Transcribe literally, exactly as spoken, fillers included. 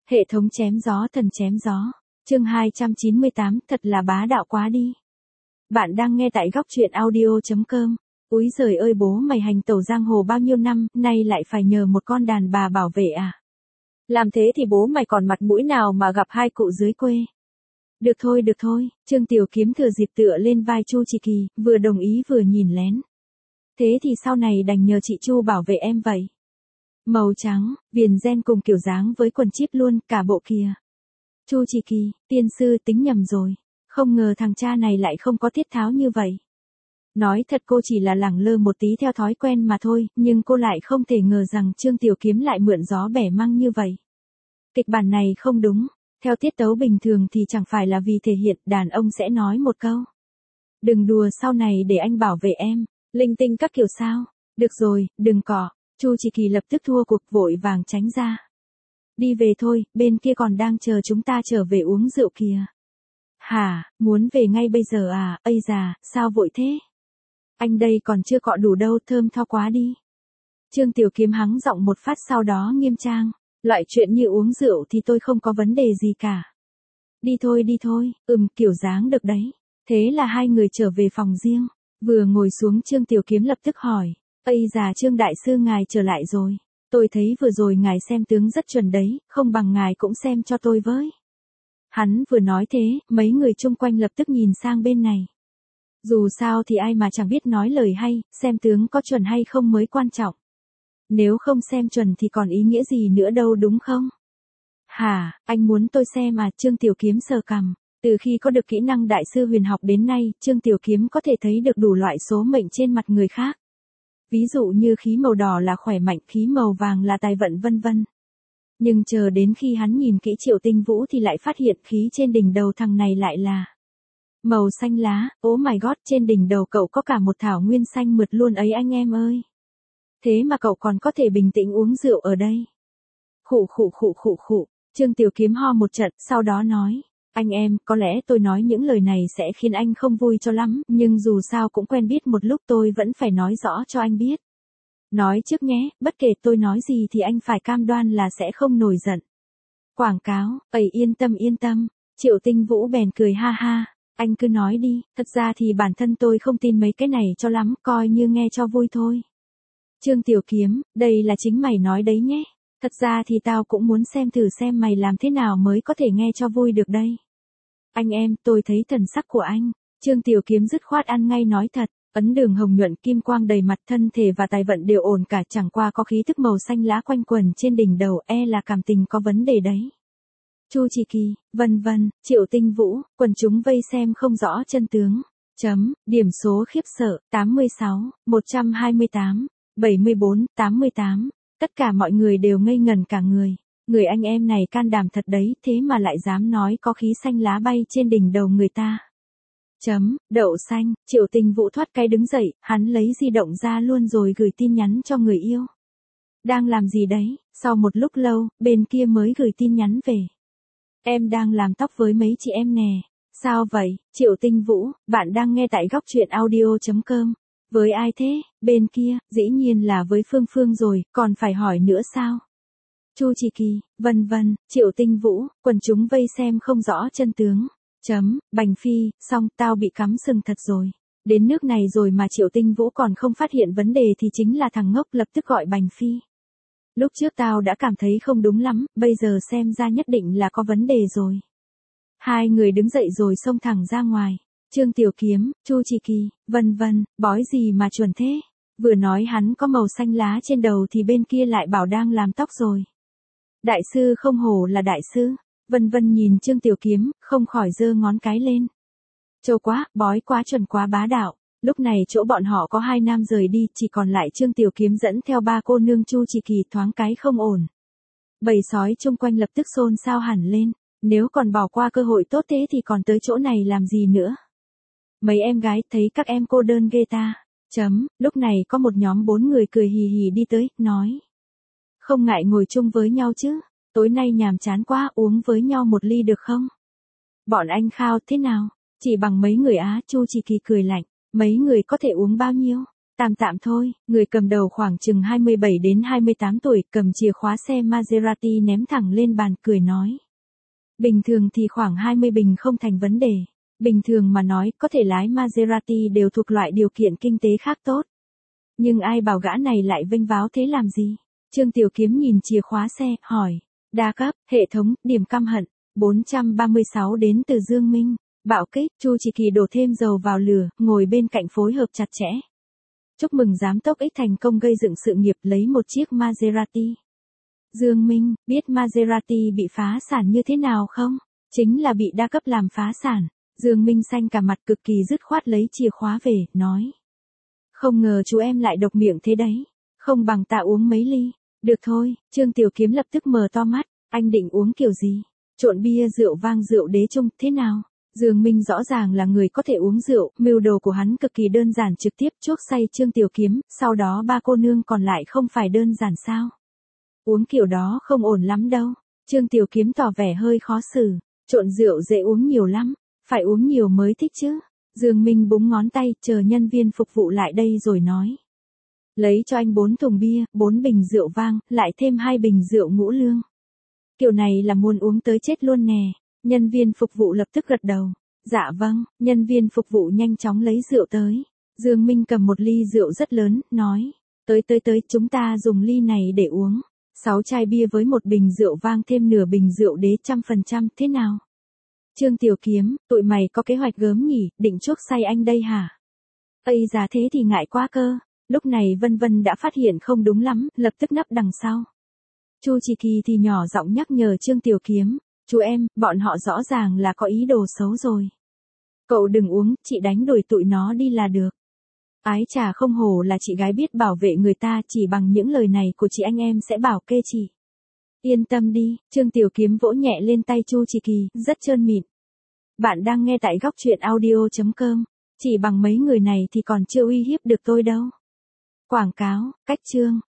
Hệ thống chém gió thần chém gió. Chương hai trăm chín mươi tám, thật là bá đạo quá đi. Bạn đang nghe tại góc truyện audio chấm com. Úi giời ơi, bố mày hành tẩu giang hồ bao nhiêu năm, nay lại phải nhờ một con đàn bà bảo vệ à? Làm thế thì bố mày còn mặt mũi nào mà gặp hai cụ dưới quê? Được thôi, được thôi, Trương Tiểu Kiếm thừa dịp tựa lên vai Chu Chỉ Kỳ, vừa đồng ý vừa nhìn lén. Thế thì sau này đành nhờ chị Chu bảo vệ em vậy. Màu trắng, viền ren cùng kiểu dáng với quần chip luôn, cả bộ kìa. Chu Chỉ Kỳ, tiên sư tính nhầm rồi. Không ngờ thằng cha này lại không có thiết tháo như vậy. Nói thật cô chỉ là lẳng lơ một tí theo thói quen mà thôi, nhưng cô lại không thể ngờ rằng Trương Tiểu Kiếm lại mượn gió bẻ măng như vậy. Kịch bản này không đúng, theo tiết tấu bình thường thì chẳng phải là vì thể hiện đàn ông sẽ nói một câu. Đừng đùa, sau này để anh bảo vệ em, linh tinh các kiểu sao. Được rồi, đừng cọ. Chu Chỉ Kỳ lập tức thua cuộc, vội vàng tránh ra. Đi về thôi, bên kia còn đang chờ chúng ta trở về uống rượu kìa. Hả, muốn về ngay bây giờ à? Ây già, sao vội thế? Anh đây còn chưa cọ đủ đâu, thơm tho quá đi. Trương Tiểu Kiếm hắng giọng một phát, sau đó nghiêm trang. Loại chuyện như uống rượu thì tôi không có vấn đề gì cả. Đi thôi đi thôi, ừm, kiểu dáng được đấy. Thế là hai người trở về phòng riêng. Vừa ngồi xuống Trương Tiểu Kiếm lập tức hỏi. Ây già, Trương Đại Sư ngài trở lại rồi. Tôi thấy vừa rồi ngài xem tướng rất chuẩn đấy, không bằng ngài cũng xem cho tôi với. Hắn vừa nói thế, mấy người chung quanh lập tức nhìn sang bên này. Dù sao thì ai mà chẳng biết nói lời hay, xem tướng có chuẩn hay không mới quan trọng. Nếu không xem chuẩn thì còn ý nghĩa gì nữa đâu, đúng không? Hả, anh muốn tôi xem à? Trương Tiểu Kiếm sờ cằm. Từ khi có được kỹ năng đại sư huyền học đến nay, Trương Tiểu Kiếm có thể thấy được đủ loại số mệnh trên mặt người khác. Ví dụ như khí màu đỏ là khỏe mạnh, khí màu vàng là tài vận vân vân. Nhưng chờ đến khi hắn nhìn kỹ Triệu Tinh Vũ thì lại phát hiện khí trên đỉnh đầu thằng này lại là màu xanh lá. Oh my god, trên đỉnh đầu cậu có cả một thảo nguyên xanh mượt luôn ấy anh em ơi. Thế mà cậu còn có thể bình tĩnh uống rượu ở đây. Khụ khụ khụ khụ khụ, Trương Tiểu Kiếm ho một trận, sau đó nói. Anh em, có lẽ tôi nói những lời này sẽ khiến anh không vui cho lắm, nhưng dù sao cũng quen biết một lúc, tôi vẫn phải nói rõ cho anh biết. Nói trước nhé, bất kể tôi nói gì thì anh phải cam đoan là sẽ không nổi giận. Quảng cáo, ầy yên tâm yên tâm. Triệu Tinh Vũ bèn cười ha ha. Anh cứ nói đi, thật ra thì bản thân tôi không tin mấy cái này cho lắm, coi như nghe cho vui thôi. Trương Tiểu Kiếm, đây là chính mày nói đấy nhé. Thật ra thì tao cũng muốn xem thử xem mày làm thế nào mới có thể nghe cho vui được đây. Anh em, tôi thấy thần sắc của anh. Trương Tiểu Kiếm dứt khoát ăn ngay nói thật. Ấn đường hồng nhuận, kim quang đầy mặt, thân thể và tài vận đều ổn cả, chẳng qua có khí thức màu xanh lá quanh quẩn trên đỉnh đầu, e là cảm tình có vấn đề đấy. Chu Chỉ Kỳ, vân vân, Triệu Tinh Vũ, quần chúng vây xem không rõ chân tướng. Chấm, điểm số khiếp sợ, tám mươi sáu, một trăm hai mươi tám, bảy mươi bốn, tám mươi tám. Tất cả mọi người đều ngây ngẩn cả người. Người anh em này can đảm thật đấy, thế mà lại dám nói có khí xanh lá bay trên đỉnh đầu người ta. Chấm, đậu xanh, Triệu Tinh Vũ thoát cái đứng dậy, hắn lấy di động ra luôn rồi gửi tin nhắn cho người yêu. Đang làm gì đấy? Sau một lúc lâu, bên kia mới gửi tin nhắn về. Em đang làm tóc với mấy chị em nè. Sao vậy? Triệu Tinh Vũ, bạn đang nghe tại góc truyện audio chấm com. Với ai thế? Bên kia, dĩ nhiên là với Phương Phương rồi, còn phải hỏi nữa sao? Chu Chỉ Kỳ, vân vân, Triệu Tinh Vũ, quần chúng vây xem không rõ chân tướng. Chấm, Bành Phi, xong, tao bị cắm sừng thật rồi. Đến nước này rồi mà Triệu Tinh Vũ còn không phát hiện vấn đề thì chính là thằng ngốc, lập tức gọi Bành Phi. Lúc trước tao đã cảm thấy không đúng lắm, bây giờ xem ra nhất định là có vấn đề rồi. Hai người đứng dậy rồi xông thẳng ra ngoài. Trương Tiểu Kiếm, Chu Chỉ Kỳ, vân vân, bói gì mà chuẩn thế? Vừa nói hắn có màu xanh lá trên đầu thì bên kia lại bảo đang làm tóc rồi. Đại sư không hổ là đại sư. Vân vân nhìn Trương Tiểu Kiếm, không khỏi giơ ngón cái lên. Châu quá, bói quá chuẩn quá bá đạo. Lúc này chỗ bọn họ có hai nam rời đi, chỉ còn lại Trương Tiểu Kiếm dẫn theo ba cô nương. Chu Chỉ Kỳ thoáng cái không ổn. Bầy sói chung quanh lập tức xôn xao hẳn lên. Nếu còn bỏ qua cơ hội tốt thế thì còn tới chỗ này làm gì nữa? Mấy em gái thấy các em cô đơn ghê ta. Chấm, lúc này có một nhóm bốn người cười hì hì đi tới, nói. Không ngại ngồi chung với nhau chứ? Tối nay nhàm chán quá, uống với nhau một ly được không? Bọn anh khao thế nào? Chỉ bằng mấy người á? Chu Chỉ Kỳ cười lạnh. Mấy người có thể uống bao nhiêu? Tạm tạm thôi, người cầm đầu khoảng chừng hai mươi bảy đến hai mươi tám tuổi, cầm chìa khóa xe Maserati ném thẳng lên bàn, cười nói. Bình thường thì khoảng hai mươi bình không thành vấn đề. Bình thường mà nói, có thể lái Maserati đều thuộc loại điều kiện kinh tế khác tốt. Nhưng ai bảo gã này lại vênh váo thế làm gì? Trương Tiểu Kiếm nhìn chìa khóa xe, hỏi. Đa cấp, hệ thống, điểm căm hận, bốn trăm ba mươi sáu đến từ Dương Minh. Bạo kích, Chu Chỉ Kỳ đổ thêm dầu vào lửa, ngồi bên cạnh phối hợp chặt chẽ. Chúc mừng giám tốc X thành công gây dựng sự nghiệp lấy một chiếc Maserati. Dương Minh, biết Maserati bị phá sản như thế nào không? Chính là bị đa cấp làm phá sản. Dương Minh xanh cả mặt cực kỳ dứt khoát lấy chìa khóa về, nói. Không ngờ chú em lại độc miệng thế đấy. Không bằng ta uống mấy ly. Được thôi, Trương Tiểu Kiếm lập tức mở to mắt. Anh định uống kiểu gì? Trộn bia rượu vang rượu đế chung, thế nào? Dương Minh rõ ràng là người có thể uống rượu, mưu đồ của hắn cực kỳ đơn giản, trực tiếp chuốc say Trương Tiểu Kiếm, sau đó ba cô nương còn lại không phải đơn giản sao? Uống kiểu đó không ổn lắm đâu. Trương Tiểu Kiếm tỏ vẻ hơi khó xử. Trộn rượu dễ uống nhiều lắm, phải uống nhiều mới thích chứ. Dương Minh búng ngón tay, chờ nhân viên phục vụ lại đây rồi nói. Lấy cho anh bốn thùng bia, bốn bình rượu vang, lại thêm hai bình rượu ngũ lương. Kiểu này là muốn uống tới chết luôn nè. Nhân viên phục vụ lập tức gật đầu. Dạ vâng, nhân viên phục vụ nhanh chóng lấy rượu tới. Dương Minh cầm một ly rượu rất lớn, nói. Tới tới tới, chúng ta dùng ly này để uống. Sáu chai bia với một bình rượu vang thêm nửa bình rượu đế trăm phần trăm, thế nào? Trương Tiểu Kiếm, tụi mày có kế hoạch gớm nhỉ, định chuốc say anh đây hả? Ây giá thế thì ngại quá cơ. Lúc này Vân Vân đã phát hiện không đúng lắm, lập tức nấp đằng sau. Chu Chỉ Kỳ thì nhỏ giọng nhắc nhở Trương Tiểu Kiếm. Chú em, bọn họ rõ ràng là có ý đồ xấu rồi. Cậu đừng uống, chị đánh đuổi tụi nó đi là được. Ái chà, không hổ là chị gái biết bảo vệ người ta, chỉ bằng những lời này của chị anh em sẽ bảo kê chị. Yên tâm đi, Trương Tiểu Kiếm vỗ nhẹ lên tay Chu Chỉ Kỳ, rất trơn mịn. Bạn đang nghe tại góc truyện audio chấm com. Chỉ bằng mấy người này thì còn chưa uy hiếp được tôi đâu. Quảng cáo, cách chương.